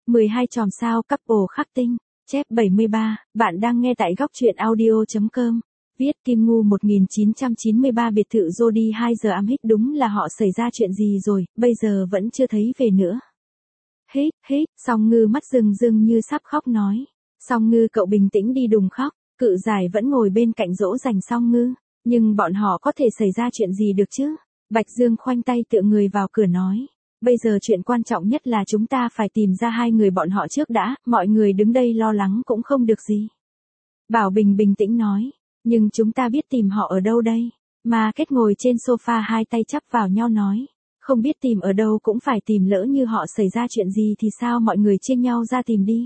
12 chòm sao couple khắc tinh. Chép 73, bạn đang nghe tại góc truyện audio.com. Viết Kim Ngu 1993 biệt thự Jody 2 giờ hít đúng là họ xảy ra chuyện gì rồi, bây giờ vẫn chưa thấy về nữa. Hít, Song Ngư mắt rưng rưng như sắp khóc nói. Song Ngư cậu bình tĩnh đi đừng khóc, Cự Giải vẫn ngồi bên cạnh dỗ dành Song Ngư, nhưng bọn họ có thể xảy ra chuyện gì được chứ? Bạch Dương khoanh tay tựa người vào cửa nói. Bây giờ chuyện quan trọng nhất là chúng ta phải tìm ra hai người bọn họ trước đã, mọi người đứng đây lo lắng cũng không được gì. Bảo Bình bình tĩnh nói, nhưng chúng ta biết tìm họ ở đâu đây? Mà Kết ngồi trên sofa hai tay chắp vào nhau nói, không biết tìm ở đâu cũng phải tìm, lỡ như họ xảy ra chuyện gì thì sao, mọi người chia nhau ra tìm đi.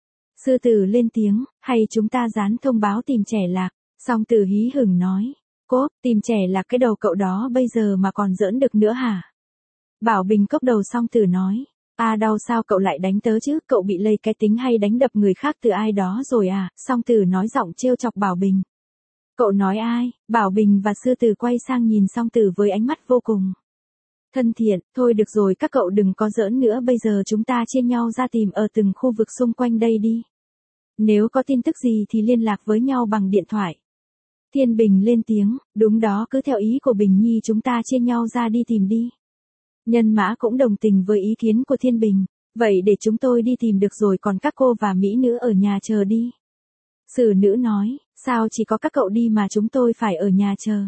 Sư Tử lên tiếng, hay chúng ta dán thông báo tìm trẻ lạc? Song Tử hí hửng nói, cốp, tìm trẻ lạc cái đầu cậu đó bây giờ mà còn giỡn được nữa hả? Bảo Bình cốc đầu Song Tử nói, đau sao cậu lại đánh tớ chứ, cậu bị lây cái tính hay đánh đập người khác từ ai đó rồi à? Song Tử nói giọng trêu chọc Bảo Bình. Cậu nói ai? Bảo Bình và Sư Tử quay sang nhìn Song Tử với ánh mắt vô cùng thân thiện. Thôi được rồi, các cậu đừng có giỡn nữa, bây giờ chúng ta chia nhau ra tìm ở từng khu vực xung quanh đây đi. Nếu có tin tức gì thì liên lạc với nhau bằng điện thoại. Thiên Bình lên tiếng, đúng đó, cứ theo ý của Bình Nhi chúng ta chia nhau ra đi tìm đi. Nhân Mã cũng đồng tình với ý kiến của Thiên Bình, vậy để chúng tôi đi tìm được rồi, còn các cô và mỹ nữ ở nhà chờ đi. Sử Nữ nói, sao chỉ có các cậu đi mà chúng tôi phải ở nhà chờ?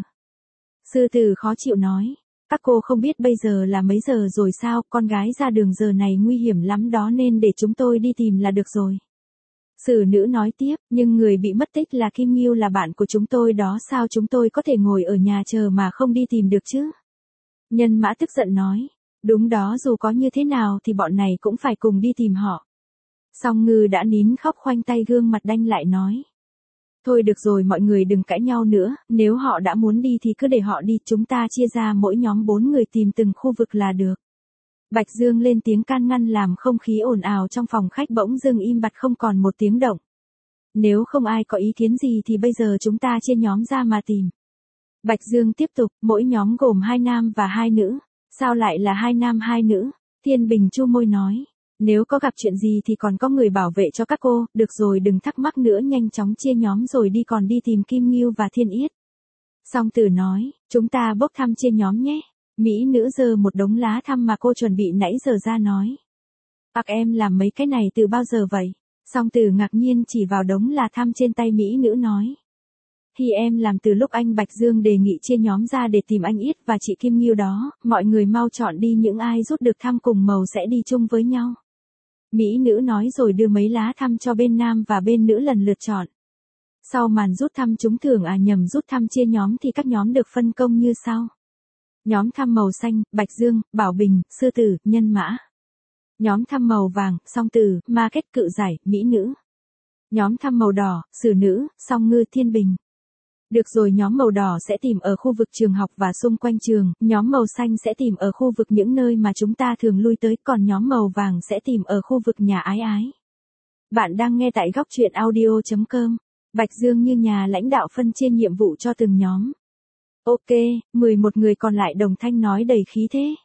Sư Tử khó chịu nói, các cô không biết bây giờ là mấy giờ rồi sao, con gái ra đường giờ này nguy hiểm lắm đó, nên để chúng tôi đi tìm là được rồi. Sử Nữ nói tiếp, nhưng người bị mất tích là Kim Ngưu, là bạn của chúng tôi đó, sao chúng tôi có thể ngồi ở nhà chờ mà không đi tìm được chứ? Nhân Mã tức giận nói, đúng đó, dù có như thế nào thì bọn này cũng phải cùng đi tìm họ. Song Ngư đã nín khóc khoanh tay gương mặt đanh lại nói. Thôi được rồi, mọi người đừng cãi nhau nữa, nếu họ đã muốn đi thì cứ để họ đi, chúng ta chia ra mỗi nhóm 4 người tìm từng khu vực là được. Bạch Dương lên tiếng can ngăn làm không khí ồn ào trong phòng khách bỗng dưng im bặt không còn một tiếng động. Nếu không ai có ý kiến gì thì bây giờ chúng ta chia nhóm ra mà tìm. Bạch Dương tiếp tục, mỗi nhóm gồm 2 nam và 2 nữ. Sao lại là 2 nam 2 nữ? Thiên Bình chu môi nói. Nếu có gặp chuyện gì thì còn có người bảo vệ cho các cô, được rồi đừng thắc mắc nữa, nhanh chóng chia nhóm rồi đi, còn đi tìm Kim Ngưu và Thiên Yết. Song Tử nói, chúng ta bốc thăm chia nhóm nhé. Mỹ nữ giơ một đống lá thăm mà cô chuẩn bị nãy giờ ra nói. Em làm mấy cái này từ bao giờ vậy? Song Tử ngạc nhiên chỉ vào đống lá thăm trên tay mỹ nữ nói. Thì em làm từ lúc anh Bạch Dương đề nghị chia nhóm ra để tìm anh Yết và chị Kim Ngưu đó, mọi người mau chọn đi, những ai rút được thăm cùng màu sẽ đi chung với nhau. Mỹ nữ nói rồi đưa mấy lá thăm cho bên nam và bên nữ lần lượt chọn. Sau màn rút thăm trúng thưởng rút thăm chia nhóm thì các nhóm được phân công như sau. Nhóm thăm màu xanh, Bạch Dương, Bảo Bình, Sư Tử, Nhân Mã. Nhóm thăm màu vàng, Song Tử, Ma Kết, Cự Giải, mỹ nữ. Nhóm thăm màu đỏ, Sử Nữ, Song Ngư, Thiên Bình. Được rồi, nhóm màu đỏ sẽ tìm ở khu vực trường học và xung quanh trường, nhóm màu xanh sẽ tìm ở khu vực những nơi mà chúng ta thường lui tới, còn nhóm màu vàng sẽ tìm ở khu vực nhà ái ái. Bạn đang nghe tại góc truyện audio.com. Bạch Dương như nhà lãnh đạo phân chia nhiệm vụ cho từng nhóm. Ok, 11 người còn lại đồng thanh nói đầy khí thế.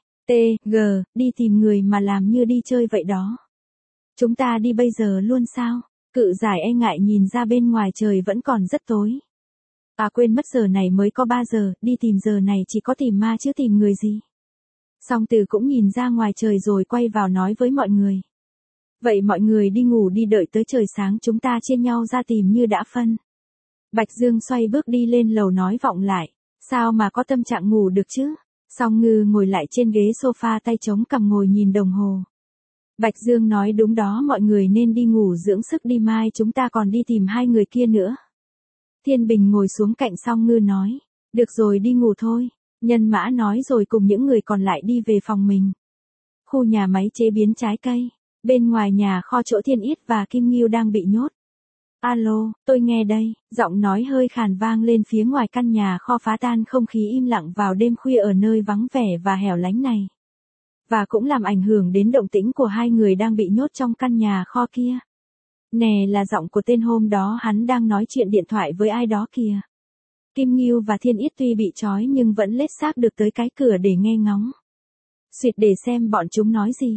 Đi tìm người mà làm như đi chơi vậy đó. Chúng ta đi bây giờ luôn sao? Cự Giải e ngại nhìn ra bên ngoài trời vẫn còn rất tối. Quên mất giờ này mới có 3 giờ, đi tìm giờ này chỉ có tìm ma chứ tìm người gì. Song Tử cũng nhìn ra ngoài trời rồi quay vào nói với mọi người. Vậy mọi người đi ngủ đi, đợi tới trời sáng chúng ta chia nhau ra tìm như đã phân. Bạch Dương xoay bước đi lên lầu nói vọng lại. Sao mà có tâm trạng ngủ được chứ? Song Ngư ngồi lại trên ghế sofa tay chống cằm ngồi nhìn đồng hồ. Bạch Dương nói đúng đó, mọi người nên đi ngủ dưỡng sức đi, mai chúng ta còn đi tìm 2 người kia nữa. Thiên Bình ngồi xuống cạnh Song Ngư nói, được rồi đi ngủ thôi. Nhân Mã nói rồi cùng những người còn lại đi về phòng mình. Khu nhà máy chế biến trái cây, bên ngoài nhà kho chỗ Thiên Yết và Kim Ngưu đang bị nhốt. Alo, tôi nghe đây, giọng nói hơi khàn vang lên phía ngoài căn nhà kho phá tan không khí im lặng vào đêm khuya ở nơi vắng vẻ và hẻo lánh này. Và cũng làm ảnh hưởng đến động tĩnh của 2 người đang bị nhốt trong căn nhà kho kia. Nè, là giọng của tên hôm đó, hắn đang nói chuyện điện thoại với ai đó kìa. Kim Ngưu và Thiên Yết tuy bị trói nhưng vẫn lết xác được tới cái cửa để nghe ngóng. Xuyệt để xem bọn chúng nói gì.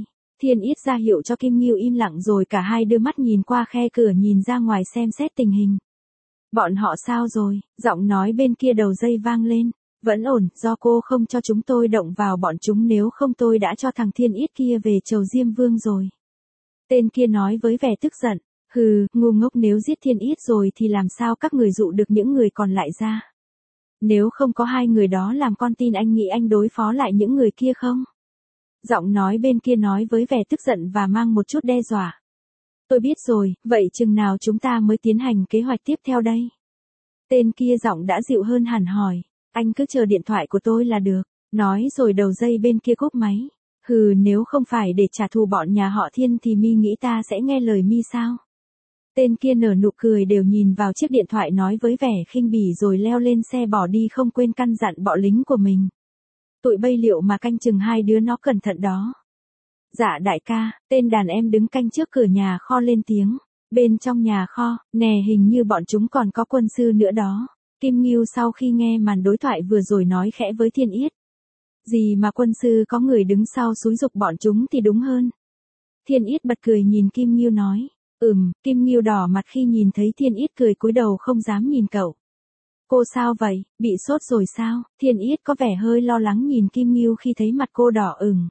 Thiên Yết ra hiệu cho Kim Ngưu im lặng rồi cả hai đưa mắt nhìn qua khe cửa nhìn ra ngoài xem xét tình hình. Bọn họ sao rồi? Giọng nói bên kia đầu dây vang lên. Vẫn ổn, do cô không cho chúng tôi động vào bọn chúng, nếu không tôi đã cho thằng Thiên Yết kia về chầu Diêm Vương rồi. Tên kia nói với vẻ tức giận. Hừ, ngu ngốc, nếu giết Thiên Yết rồi thì làm sao các người dụ được những người còn lại ra? Nếu không có hai người đó làm con tin, anh nghĩ anh đối phó lại những người kia không? Giọng nói bên kia nói với vẻ tức giận và mang một chút đe dọa. Tôi biết rồi, vậy chừng nào chúng ta mới tiến hành kế hoạch tiếp theo đây? Tên kia giọng đã dịu hơn hẳn hỏi. Anh cứ chờ điện thoại của tôi là được. Nói rồi đầu dây bên kia cúp máy. Hừ, nếu không phải để trả thù bọn nhà họ Thiên thì mi nghĩ ta sẽ nghe lời mi sao? Tên kia nở nụ cười đều nhìn vào chiếc điện thoại nói với vẻ khinh bỉ rồi leo lên xe bỏ đi, không quên căn dặn bọn lính của mình. Tụi bây liệu mà canh chừng hai đứa nó cẩn thận đó. Dạ đại ca, tên đàn em đứng canh trước cửa nhà kho lên tiếng. Bên trong nhà kho, nè, hình như bọn chúng còn có quân sư nữa đó. Kim Ngưu sau khi nghe màn đối thoại vừa rồi nói khẽ với Thiên Yết. Gì mà quân sư, có người đứng sau xúi giục bọn chúng thì đúng hơn. Thiên Yết bật cười nhìn Kim Ngưu nói. Kim Ngưu đỏ mặt khi nhìn thấy Thiên Yết cười, cúi đầu không dám nhìn cậu. Cô sao vậy, bị sốt rồi sao? Thiên Yết có vẻ hơi lo lắng nhìn Kim Ngưu khi thấy mặt cô đỏ ửng.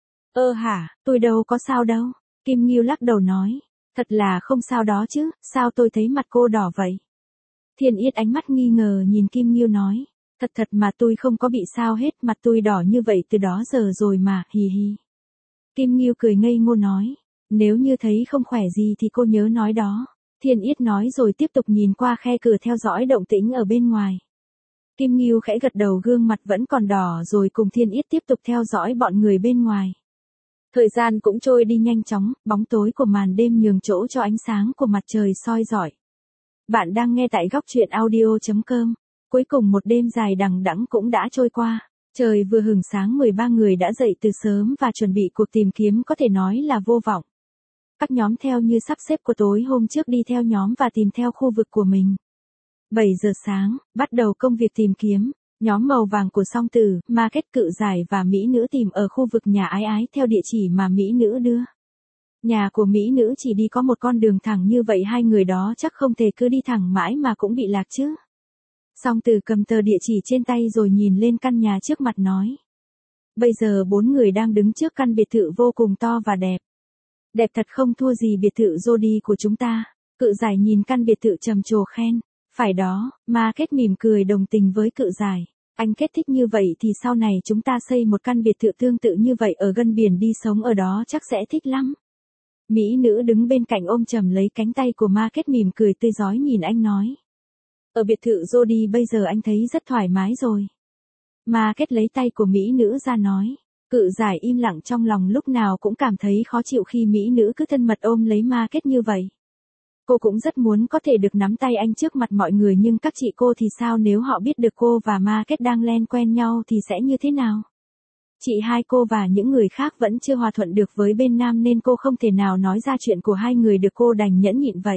Hả, tôi đâu có sao đâu. Kim Ngưu lắc đầu nói. Thật là không sao đó chứ, sao tôi thấy mặt cô đỏ vậy? Thiên Yết ánh mắt nghi ngờ nhìn Kim Ngưu nói. Thật mà tôi không có bị sao hết, mặt tôi đỏ như vậy từ đó giờ rồi mà, hì hì. Kim Ngưu cười ngây ngô nói. Nếu như thấy không khỏe gì thì cô nhớ nói đó. Thiên Yết nói rồi tiếp tục nhìn qua khe cửa theo dõi động tĩnh ở bên ngoài. Kim Ngưu khẽ gật đầu, gương mặt vẫn còn đỏ rồi cùng Thiên Yết tiếp tục theo dõi bọn người bên ngoài. Thời gian cũng trôi đi nhanh chóng, bóng tối của màn đêm nhường chỗ cho ánh sáng của mặt trời soi rọi. Bạn đang nghe tại góc truyện audio.com. Cuối cùng một đêm dài đằng đẵng cũng đã trôi qua. Trời vừa hửng sáng, 13 người đã dậy từ sớm và chuẩn bị cuộc tìm kiếm có thể nói là vô vọng. Các nhóm theo như sắp xếp của tối hôm trước đi theo nhóm và tìm theo khu vực của mình. 7 giờ sáng, bắt đầu công việc tìm kiếm. Nhóm màu vàng của Song Tử, Ma Kết, Cự Giải và Mỹ Nữ tìm ở khu vực nhà Ái Ái theo địa chỉ mà Mỹ Nữ đưa. Nhà của Mỹ Nữ chỉ đi có một con đường thẳng, như vậy hai người đó chắc không thể cứ đi thẳng mãi mà cũng bị lạc chứ. Song Tử cầm tờ địa chỉ trên tay rồi nhìn lên căn nhà trước mặt nói. Bây giờ 4 người đang đứng trước căn biệt thự vô cùng to và đẹp. Đẹp thật, không thua gì biệt thự Jody của chúng ta. Cự Giải nhìn căn biệt thự trầm trồ khen. Phải đó, Ma Kết mỉm cười đồng tình với Cự Giải. Anh Kết thích như vậy thì sau này chúng ta xây một căn biệt thự tương tự như vậy ở gần biển, đi sống ở đó chắc sẽ thích lắm. Mỹ Nữ đứng bên cạnh ôm chầm lấy cánh tay của Ma Kết, mỉm cười tươi rói nhìn anh nói. Ở biệt thự Jody bây giờ anh thấy rất thoải mái rồi. Ma Kết lấy tay của Mỹ Nữ ra nói. Cự Giải im lặng, trong lòng lúc nào cũng cảm thấy khó chịu khi Mỹ Nữ cứ thân mật ôm lấy Ma Kết như vậy. Cô cũng rất muốn có thể được nắm tay anh trước mặt mọi người, nhưng các chị cô thì sao, nếu họ biết được cô và Ma Kết đang len quen nhau thì sẽ như thế nào? Chị hai cô và những người khác vẫn chưa hòa thuận được với bên nam nên cô không thể nào nói ra chuyện của hai người được, cô đành nhẫn nhịn vậy.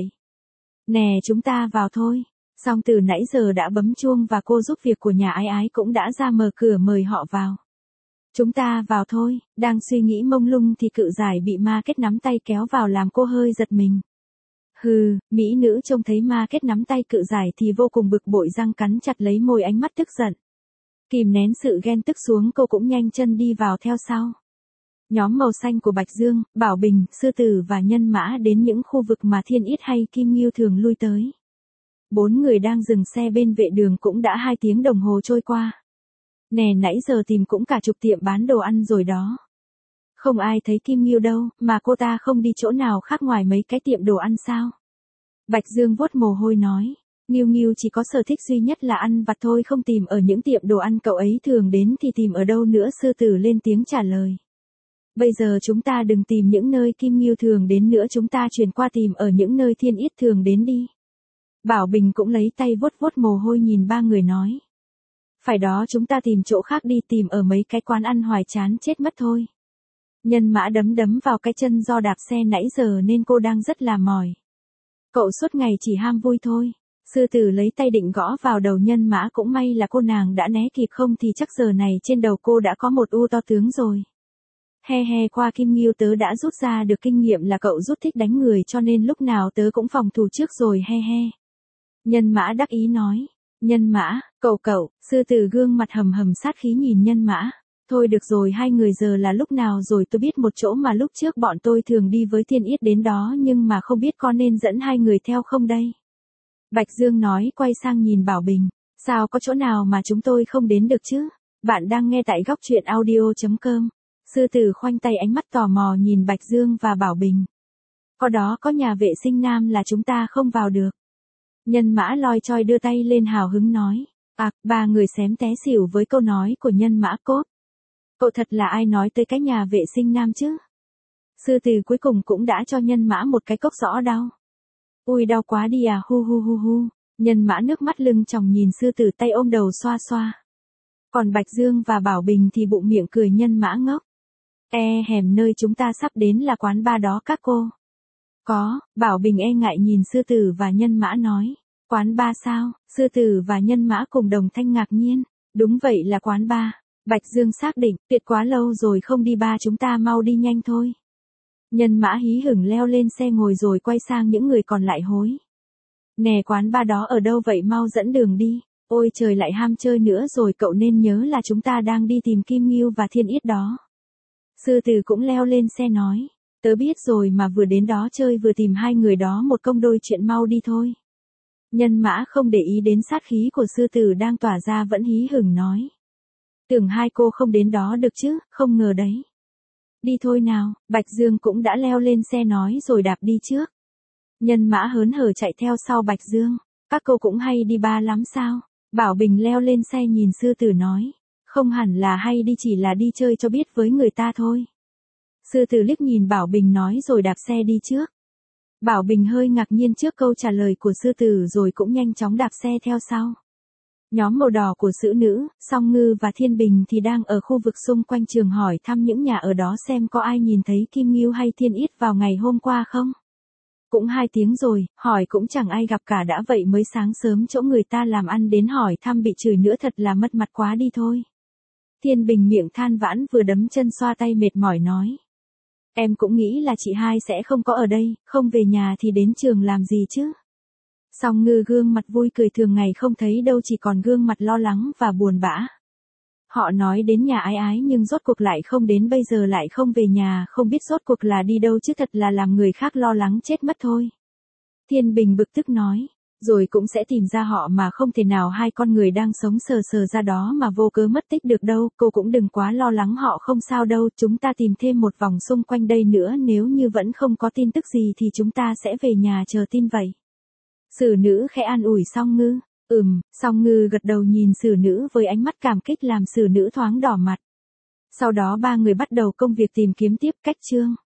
Nè, chúng ta vào thôi. Song Từ nãy giờ đã bấm chuông và cô giúp việc của nhà Ái Ái cũng đã ra mở cửa mời họ vào. Chúng ta vào thôi. Đang suy nghĩ mông lung thì Cự Giải bị Ma Kết nắm tay kéo vào làm cô hơi giật mình. Hừ, Mỹ Nữ trông thấy Ma Kết nắm tay Cự Giải thì vô cùng bực bội, răng cắn chặt lấy môi, ánh mắt tức giận. Kìm nén sự ghen tức xuống, cô cũng nhanh chân đi vào theo sau. Nhóm màu xanh của Bạch Dương, Bảo Bình, Sư Tử và Nhân Mã đến những khu vực mà Thiên Yết hay Kim Ngưu thường lui tới. 4 người đang dừng xe bên vệ đường cũng đã 2 tiếng đồng hồ trôi qua. Nè, nãy giờ tìm cũng cả chục tiệm bán đồ ăn rồi đó. Không ai thấy Kim Ngưu đâu, mà cô ta không đi chỗ nào khác ngoài mấy cái tiệm đồ ăn sao? Bạch Dương vuốt mồ hôi nói. Ngưu chỉ có sở thích duy nhất là ăn vặt thôi, không tìm ở những tiệm đồ ăn cậu ấy thường đến thì tìm ở đâu nữa? Sư Tử lên tiếng trả lời. Bây giờ chúng ta đừng tìm những nơi Kim Ngưu thường đến nữa, chúng ta chuyển qua tìm ở những nơi Thiên Yết thường đến đi. Bảo Bình cũng lấy tay vuốt mồ hôi nhìn 3 người nói. Phải đó, chúng ta tìm chỗ khác đi, tìm ở mấy cái quán ăn hoài chán chết mất thôi. Nhân Mã đấm vào cái chân, do đạp xe nãy giờ nên cô đang rất là mỏi. Cậu suốt ngày chỉ ham vui thôi. Sư Tử lấy tay định gõ vào đầu Nhân Mã, cũng may là cô nàng đã né kịp, không thì chắc giờ này trên đầu cô đã có một u to tướng rồi. He he, qua Kim Ngưu tớ đã rút ra được kinh nghiệm là cậu rút thích đánh người cho nên lúc nào tớ cũng phòng thủ trước rồi he he. Nhân mã đắc ý nói. Nhân mã, cậu, sư tử gương mặt hầm hầm sát khí nhìn nhân mã. Thôi được rồi, hai người giờ là lúc nào rồi, tôi biết một chỗ mà lúc trước bọn tôi thường đi với Thiên Yết đến đó nhưng mà không biết có nên dẫn hai người theo không đây. Bạch Dương nói, quay sang nhìn Bảo Bình. Sao có chỗ nào mà chúng tôi không đến được chứ? Bạn đang nghe tại góc truyện audio.com. Sư tử khoanh tay, ánh mắt tò mò nhìn Bạch Dương và Bảo Bình. Có đó, có nhà vệ sinh nam là chúng ta không vào được. Nhân mã loi choi đưa tay lên hào hứng nói. Ba người xém té xỉu với câu nói của nhân mã cốt. Cậu thật là ai nói tới cái nhà vệ sinh nam chứ? Sư tử cuối cùng cũng đã cho nhân mã một cái cốc rõ đau. Ui đau quá đi à, hu hu hu hu. Nhân mã nước mắt lưng tròng nhìn sư tử, tay ôm đầu xoa xoa. Còn Bạch Dương và Bảo Bình thì bụng miệng cười nhân mã ngốc. Hẻm nơi chúng ta sắp đến là quán bar đó các cô. Có, Bảo Bình e ngại nhìn sư tử và nhân mã nói. Quán bar sao? Sư tử và nhân mã cùng đồng thanh ngạc nhiên. Đúng vậy, là quán bar. Bạch Dương xác định, tuyệt quá lâu rồi không đi bar, chúng ta mau đi nhanh thôi. Nhân mã hí hửng leo lên xe ngồi rồi quay sang những người còn lại hối. Nè, quán bar đó ở đâu vậy, mau dẫn đường đi. Ôi trời, lại ham chơi nữa rồi, cậu nên nhớ là chúng ta đang đi tìm Kim Ngưu và Thiên Yết đó. Sư tử cũng leo lên xe nói. Tớ biết rồi mà, vừa đến đó chơi vừa tìm hai người đó một công đôi chuyện, mau đi thôi. Nhân mã không để ý đến sát khí của sư tử đang tỏa ra, vẫn hí hửng nói. Tưởng hai cô không đến đó được chứ, không ngờ đấy. Đi thôi nào, Bạch Dương cũng đã leo lên xe nói rồi đạp đi trước. Nhân mã hớn hở chạy theo sau Bạch Dương. Các cô cũng hay đi bar lắm sao? Bảo Bình leo lên xe nhìn sư tử nói. Không hẳn là hay đi, chỉ là đi chơi cho biết với người ta thôi. Sư tử liếc nhìn Bảo Bình nói rồi đạp xe đi trước. Bảo Bình hơi ngạc nhiên trước câu trả lời của sư tử rồi cũng nhanh chóng đạp xe theo sau. Nhóm màu đỏ của Sử Nữ, Song Ngư và Thiên Bình thì đang ở khu vực xung quanh trường hỏi thăm những nhà ở đó xem có ai nhìn thấy Kim Ngưu hay Thiên Yết vào ngày hôm qua không. Cũng 2 tiếng rồi, hỏi cũng chẳng ai gặp cả, đã vậy mới sáng sớm chỗ người ta làm ăn đến hỏi thăm bị chửi nữa, thật là mất mặt quá đi thôi. Thiên Bình miệng than vãn vừa đấm chân xoa tay mệt mỏi nói. Em cũng nghĩ là chị hai sẽ không có ở đây, không về nhà thì đến trường làm gì chứ. Song Ngư gương mặt vui cười thường ngày không thấy đâu, chỉ còn gương mặt lo lắng và buồn bã. Họ nói đến nhà ái ái nhưng rốt cuộc lại không đến, bây giờ lại không về nhà, không biết rốt cuộc là đi đâu chứ, thật là làm người khác lo lắng chết mất thôi. Thiên Bình bực tức nói, rồi cũng sẽ tìm ra họ mà, không thể nào hai con người đang sống sờ sờ ra đó mà vô cớ mất tích được đâu, cô cũng đừng quá lo lắng, họ không sao đâu, chúng ta tìm thêm một vòng xung quanh đây nữa, nếu như vẫn không có tin tức gì thì chúng ta sẽ về nhà chờ tin vậy. Sử Nữ khẽ an ủi Song Ngư. Song Ngư gật đầu nhìn Sử Nữ với ánh mắt cảm kích làm Sử Nữ thoáng đỏ mặt. Sau đó ba người bắt đầu công việc tìm kiếm tiếp. Cách chương